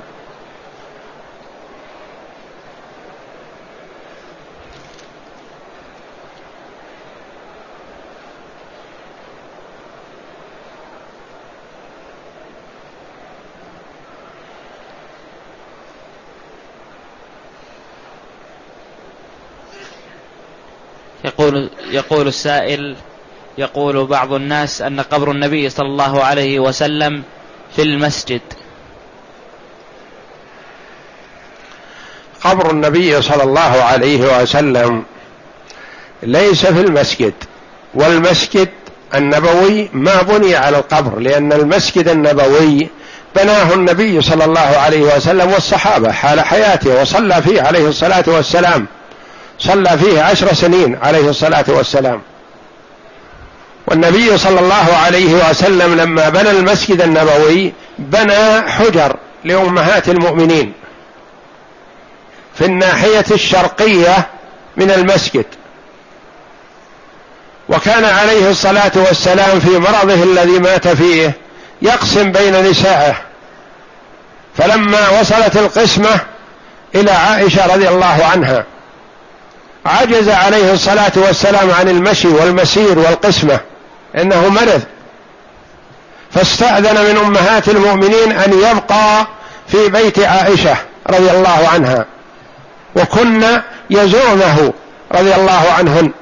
يقول يقول السائل: يقول بعض الناس أن قبر النبي صلى الله عليه وسلم في المسجد. قبر النبي صلى الله عليه وسلم ليس في المسجد، والمسجد النبوي ما بني على القبر، لأن المسجد النبوي بناه النبي صلى الله عليه وسلم والصحابة حال حياته، وصلى فيه عليه الصلاة والسلام، صلى فيه عشر سنين عليه الصلاة والسلام. والنبي صلى الله عليه وسلم لما بنى المسجد النبوي بنى حجر لأمهات المؤمنين في الناحية الشرقية من المسجد، وكان عليه الصلاة والسلام في مرضه الذي مات فيه يقسم بين نسائه، فلما وصلت القسمة إلى عائشة رضي الله عنها عجز عليه الصلاة والسلام عن المشي والمسير والقسمة، إنه مرض، فاستأذن من أمهات المؤمنين أن يبقى في بيت عائشة رضي الله عنها، وكن يزورنه رضي الله عنهن،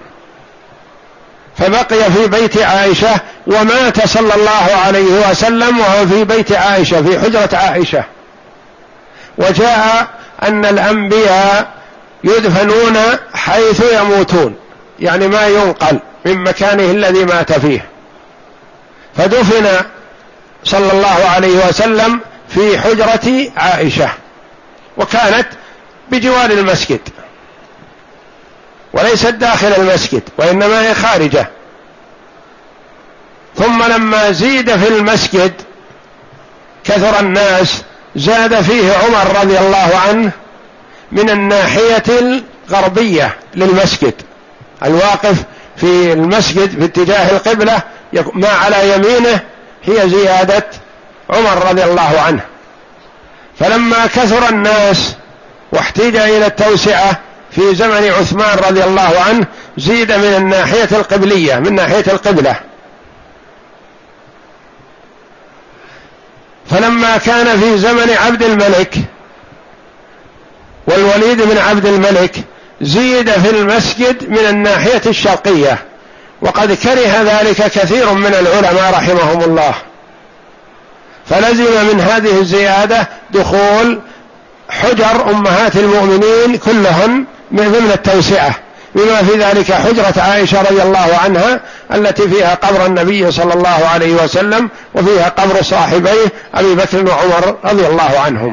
فبقي في بيت عائشة ومات صلى الله عليه وسلم وهو في بيت عائشة في حجرة عائشة. وجاء أن الأنبياء يدفنون حيث يموتون، يعني ما ينقل من مكانه الذي مات فيه، فدفن صلى الله عليه وسلم في حجرة عائشة، وكانت بجوار المسجد وليست داخل المسجد، وإنما هي خارجه. ثم لما زيد في المسجد كثر الناس زاد فيه عمر رضي الله عنه من الناحية الغربية للمسجد، الواقف في المسجد في اتجاه القبلة ما على يمينه هي زيادة عمر رضي الله عنه. فلما كثر الناس واحتاج إلى التوسعة في زمن عثمان رضي الله عنه زيد من الناحية القبلية من ناحية القبلة. فلما كان في زمن عبد الملك والوليد بن عبد الملك زيد في المسجد من الناحية الشرقية، وقد كره ذلك كثير من العلماء رحمهم الله، فلزم من هذه الزيادة دخول حجر أمهات المؤمنين كلهن من ضمن التوسعة، بما في ذلك حجرة عائشة رضي الله عنها التي فيها قبر النبي صلى الله عليه وسلم، وفيها قبر صاحبيه أبي بكر وعمر رضي الله عنهم.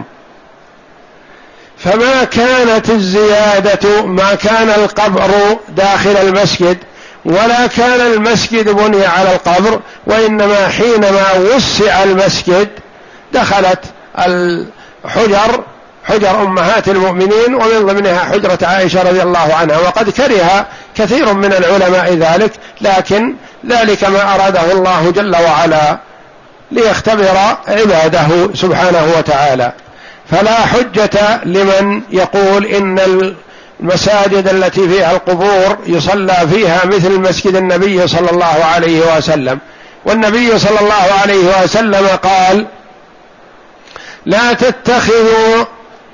فما كانت الزيادة، ما كان القبر داخل المسجد ولا كان المسجد بني على القبر، وإنما حينما وسع المسجد دخلت الحجر حجر أمهات المؤمنين، ومن ضمنها حجرة عائشة رضي الله عنها، وقد كره كثير من العلماء ذلك، لكن ذلك ما أراده الله جل وعلا ليختبر عباده سبحانه وتعالى. فلا حجة لمن يقول إن المساجد التي فيها القبور يصلى فيها مثل مسجد النبي صلى الله عليه وسلم. والنبي صلى الله عليه وسلم قال: لا تتخذوا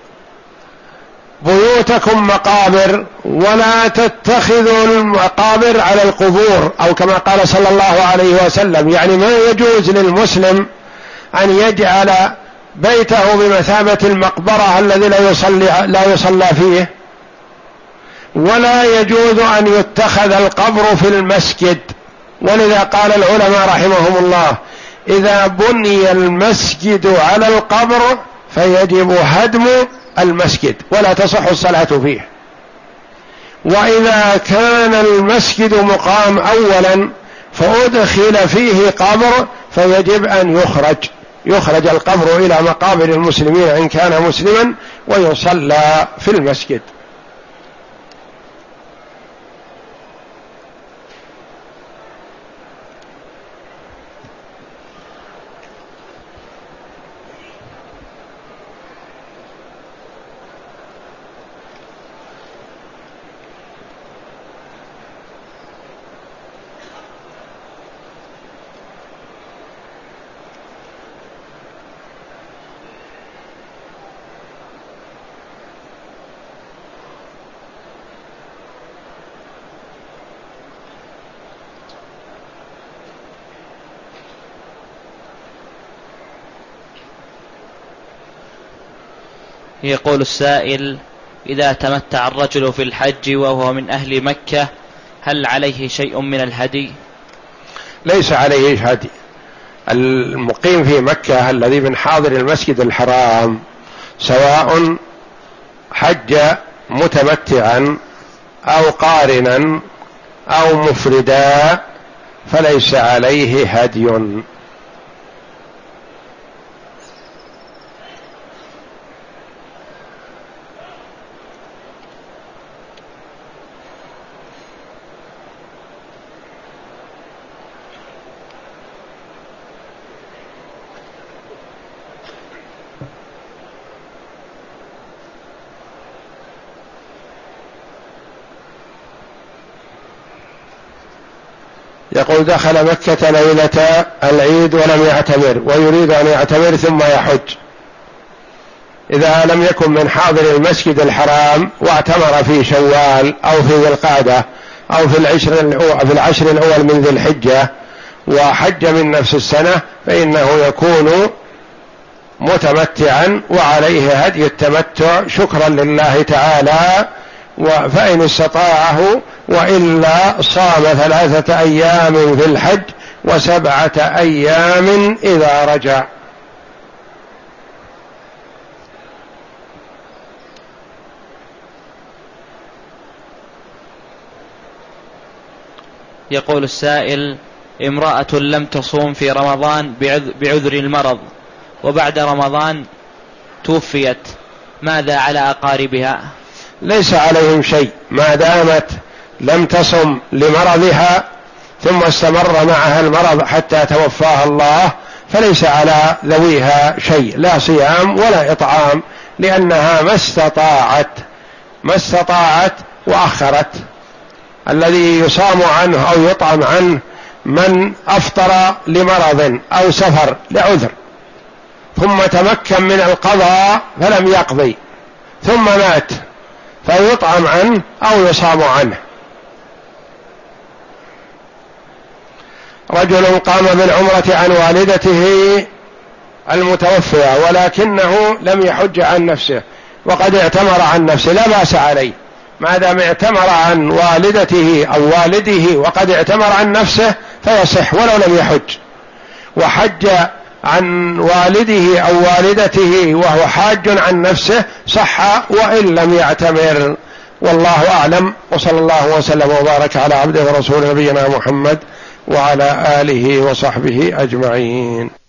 بيوتكم مقابر ولا تتخذوا المقابر على القبور، أو كما قال صلى الله عليه وسلم، يعني ما يجوز للمسلم أن يجعل بيته بمثابة المقبرة الذي لا يصلي لا يصلى فيه، ولا يجوز أن يتخذ القبر في المسجد. ولذا قال العلماء رحمهم الله: إذا بني المسجد على القبر فيجب هدم المسجد ولا تصح الصلاة فيه، وإذا كان المسجد مقام أولا فأدخل فيه قبر فيجب أن يخرج يخرج القبر إلى مقابر المسلمين إن كان مسلما ويصلى في المسجد. يقول السائل: إذا تمتع الرجل في الحج وهو من أهل مكة هل عليه شيء من الهدي؟ ليس عليه هدي. المقيم في مكة الذي من حاضر المسجد الحرام سواء حج متمتعا أو قارنا أو مفردا فليس عليه هدي. يقول: دخل مكة ليلة العيد ولم يعتمر ويريد أن يعتمر ثم يحج، إذا لم يكن من حاضر المسجد الحرام واعتمر في شوال أو في ذي القعدة أو في العشر في العشر الأول من ذي الحجة وحج من نفس السنة فإنه يكون متمتعا وعليه هدي التمتع شكرا لله تعالى، فإن استطاعه، وإلا صام ثلاثة أيام في الحج وسبعة أيام إذا رجع. يقول السائل: امرأة لم تصوم في رمضان بعذر المرض وبعد رمضان توفيت، ماذا على أقاربها؟ ليس عليهم شيء ما دامت لم تصم لمرضها ثم استمر معها المرض حتى توفاها الله، فليس على ذويها شيء، لا صيام ولا إطعام، لأنها ما استطاعت ما استطاعت وأخرت. الذي يصام عنه أو يطعم عنه من أفطر لمرض أو سفر لعذر ثم تمكن من القضاء فلم يقضي ثم مات فيطعم عنه أو يصام عنه. رجل قام بالعمرة عن والدته المتوفية ولكنه لم يحج عن نفسه وقد اعتمر عن نفسه، لا بأس عليه ما دام اعتمر عن والدته أو والده وقد اعتمر عن نفسه فيصح ولو لم يحج. وحج عن والده أو والدته وهو حاج عن نفسه صح وإن لم يعتمر، والله أعلم. وصلى الله وسلم وبارك على عبده ورسوله نبينا محمد وعلى آله وصحبه أجمعين.